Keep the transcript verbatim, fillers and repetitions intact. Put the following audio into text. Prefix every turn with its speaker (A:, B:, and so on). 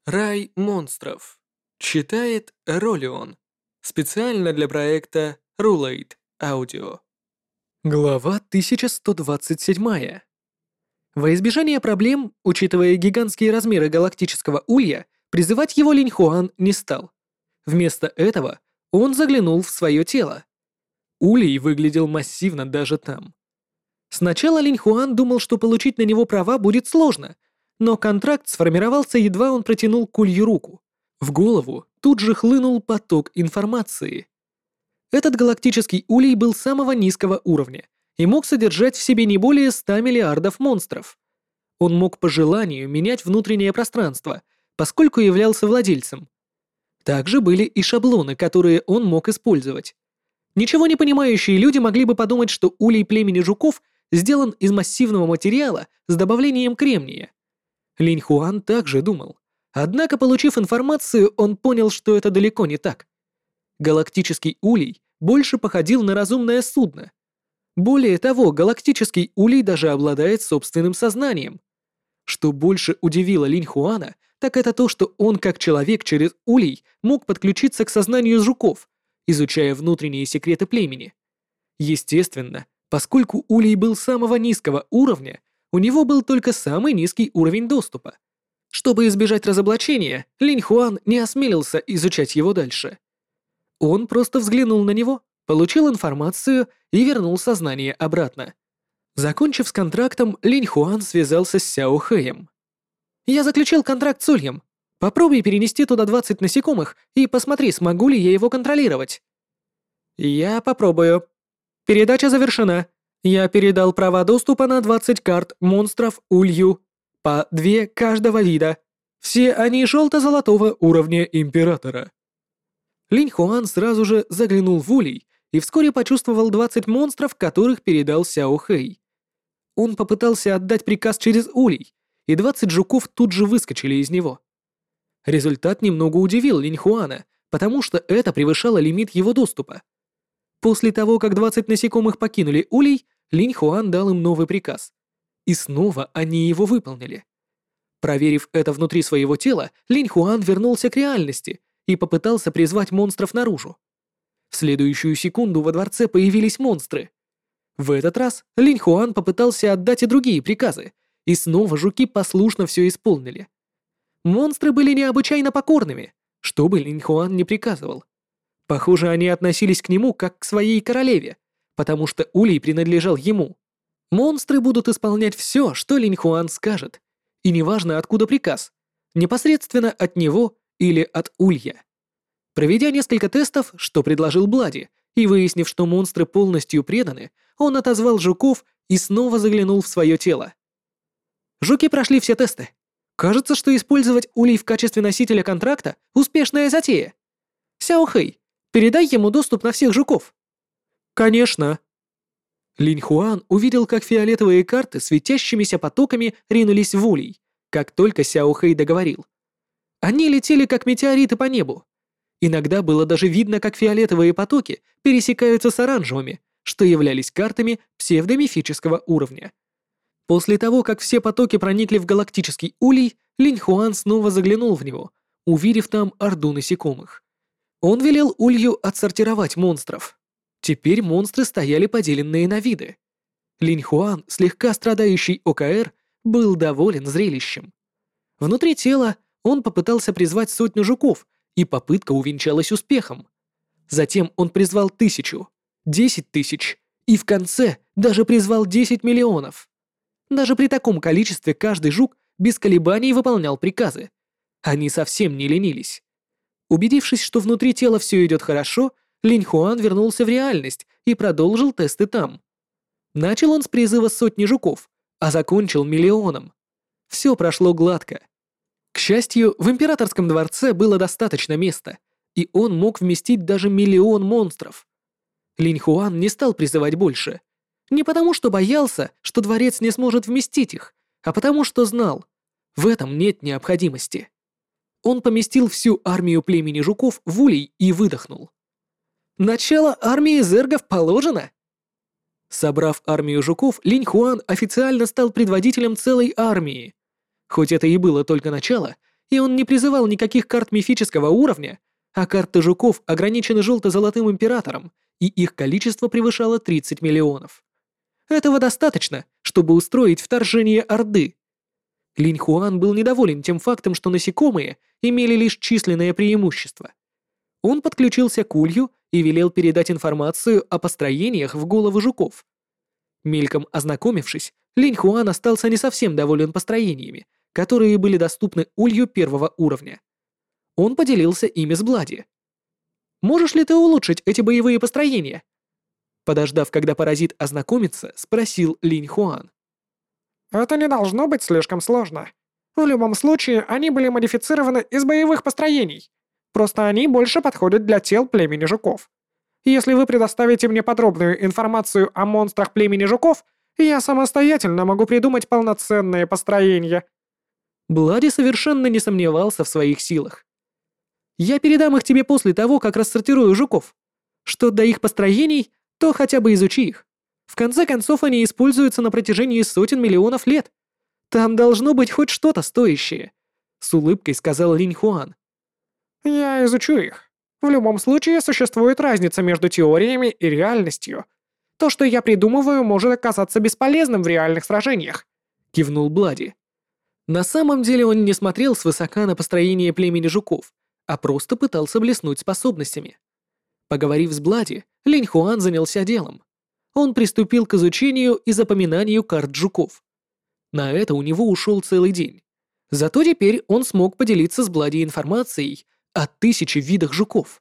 A: Рай монстров. Читает Ролион. Специально для проекта Rulate Audio. Глава тысяча сто двадцать семь. Во избежание проблем, учитывая гигантские размеры галактического улья, призывать его Линь Хуан не стал. Вместо этого он заглянул в свое тело. Улей выглядел массивно даже там. Сначала Линь Хуан думал, что получить на него права будет сложно, но контракт сформировался, едва он протянул к улью руку. В голову тут же хлынул поток информации. Этот галактический улей был самого низкого уровня и мог содержать в себе не более ста миллиардов монстров. Он мог по желанию менять внутреннее пространство, поскольку являлся владельцем. Также были и шаблоны, которые он мог использовать. Ничего не понимающие люди могли бы подумать, что улей племени жуков сделан из массивного материала с добавлением кремния. Линь Хуан также думал. Однако, получив информацию, он понял, что это далеко не так. Галактический улей больше походил на разумное судно. Более того, галактический улей даже обладает собственным сознанием. Что больше удивило Линь Хуана, так это то, что он как человек через улей мог подключиться к сознанию жуков, изучая внутренние секреты племени. Естественно, поскольку улей был самого низкого уровня, у него был только самый низкий уровень доступа. Чтобы избежать разоблачения, Линь Хуан не осмелился изучать его дальше. Он просто взглянул на него, получил информацию и вернул сознание обратно. Закончив с контрактом, Линь Хуан связался с Сяо Хэем. «Я заключил контракт с Ульем. Попробуй перенести туда двадцать насекомых и посмотри, смогу ли я его контролировать». «Я попробую. Передача завершена. Я передал права доступа на двадцать карт монстров Улью, по две каждого вида. Все они желто-золотого уровня Императора». Линь Хуан сразу же заглянул в улей и вскоре почувствовал двадцать монстров, которых передал Сяо Хэй. Он попытался отдать приказ через улей, и двадцать жуков тут же выскочили из него. Результат немного удивил Линь Хуана, потому что это превышало лимит его доступа. После того, как двадцать насекомых покинули улей, Линь Хуан дал им новый приказ. И снова они его выполнили. Проверив это внутри своего тела, Линь Хуан вернулся к реальности и попытался призвать монстров наружу. В следующую секунду во дворце появились монстры. В этот раз Линь Хуан попытался отдать и другие приказы, и снова жуки послушно все исполнили. Монстры были необычайно покорными, что бы Линь Хуан не приказывал. Похоже, они относились к нему как к своей королеве, потому что улей принадлежал ему. Монстры будут исполнять все, что Линь Хуан скажет, и неважно, откуда приказ, непосредственно от него или от улья. Проведя несколько тестов, что предложил Блади, и выяснив, что монстры полностью преданы, он отозвал жуков и снова заглянул в свое тело. Жуки прошли все тесты. Кажется, что использовать улей в качестве носителя контракта — успешная затея. Сяо Хэй, передай ему доступ на всех жуков. Конечно. Линь Хуан увидел, как фиолетовые карты светящимися потоками ринулись в улей, как только Сяо Хэй договорил. Они летели как метеориты по небу. Иногда было даже видно, как фиолетовые потоки пересекаются с оранжевыми, что являлись картами псевдомифического уровня. После того, как все потоки проникли в галактический улей, Линь Хуан снова заглянул в него, увидев там орду насекомых. Он велел улью отсортировать монстров. Теперь монстры стояли поделенные на виды. Линь Хуан, слегка страдающий о ка эр, был доволен зрелищем. Внутри тела он попытался призвать сотню жуков, и попытка увенчалась успехом. Затем он призвал тысячу, десять тысяч, и в конце даже призвал десять миллионов. Даже при таком количестве каждый жук без колебаний выполнял приказы. Они совсем не ленились. Убедившись, что внутри тела все идет хорошо, Линь Хуан вернулся в реальность и продолжил тесты там. Начал он с призыва сотни жуков, а закончил миллионом. Все прошло гладко. К счастью, в императорском дворце было достаточно места, и он мог вместить даже миллион монстров. Линь Хуан не стал призывать больше. Не потому, что боялся, что дворец не сможет вместить их, а потому, что знал, в этом нет необходимости. Он поместил всю армию племени жуков в улей и выдохнул. Начало армии зергов положено. Собрав армию жуков, Линь Хуан официально стал предводителем целой армии. Хоть это и было только начало, и он не призывал никаких карт мифического уровня, а карты жуков ограничены желто-золотым императором, и их количество превышало тридцать миллионов. Этого достаточно, чтобы устроить вторжение Орды. Линь Хуан был недоволен тем фактом, что насекомые имели лишь численное преимущество. Он подключился к улью и велел передать информацию о построениях в головы жуков. Мельком ознакомившись, Линь Хуан остался не совсем доволен построениями, которые были доступны улью первого уровня. Он поделился ими с Блади. «Можешь ли ты улучшить эти боевые построения?» Подождав, когда паразит ознакомится, спросил Линь Хуан.
B: Это не должно быть слишком сложно. В любом случае, они были модифицированы из боевых построений. Просто они больше подходят для тел племени жуков. Если вы предоставите мне подробную информацию о монстрах племени жуков, я самостоятельно могу придумать полноценное построение».
A: Блади совершенно не сомневался в своих силах. «Я передам их тебе после того, как рассортирую жуков. Что до их построений, то хотя бы изучи их. В конце концов, они используются на протяжении сотен миллионов лет. Там должно быть хоть что-то стоящее», — с улыбкой сказал Линь Хуан.
B: «Я изучу их. В любом случае, существует разница между теориями и реальностью. То, что я придумываю, может оказаться бесполезным в реальных сражениях», — кивнул
A: Блади. На самом деле он не смотрел свысока на построение племени жуков, а просто пытался блеснуть способностями. Поговорив с Блади, Линь Хуан занялся делом. Он приступил к изучению и запоминанию карт жуков. На это у него ушел целый день. Зато теперь он смог поделиться с Блади информацией о тысяче видах жуков.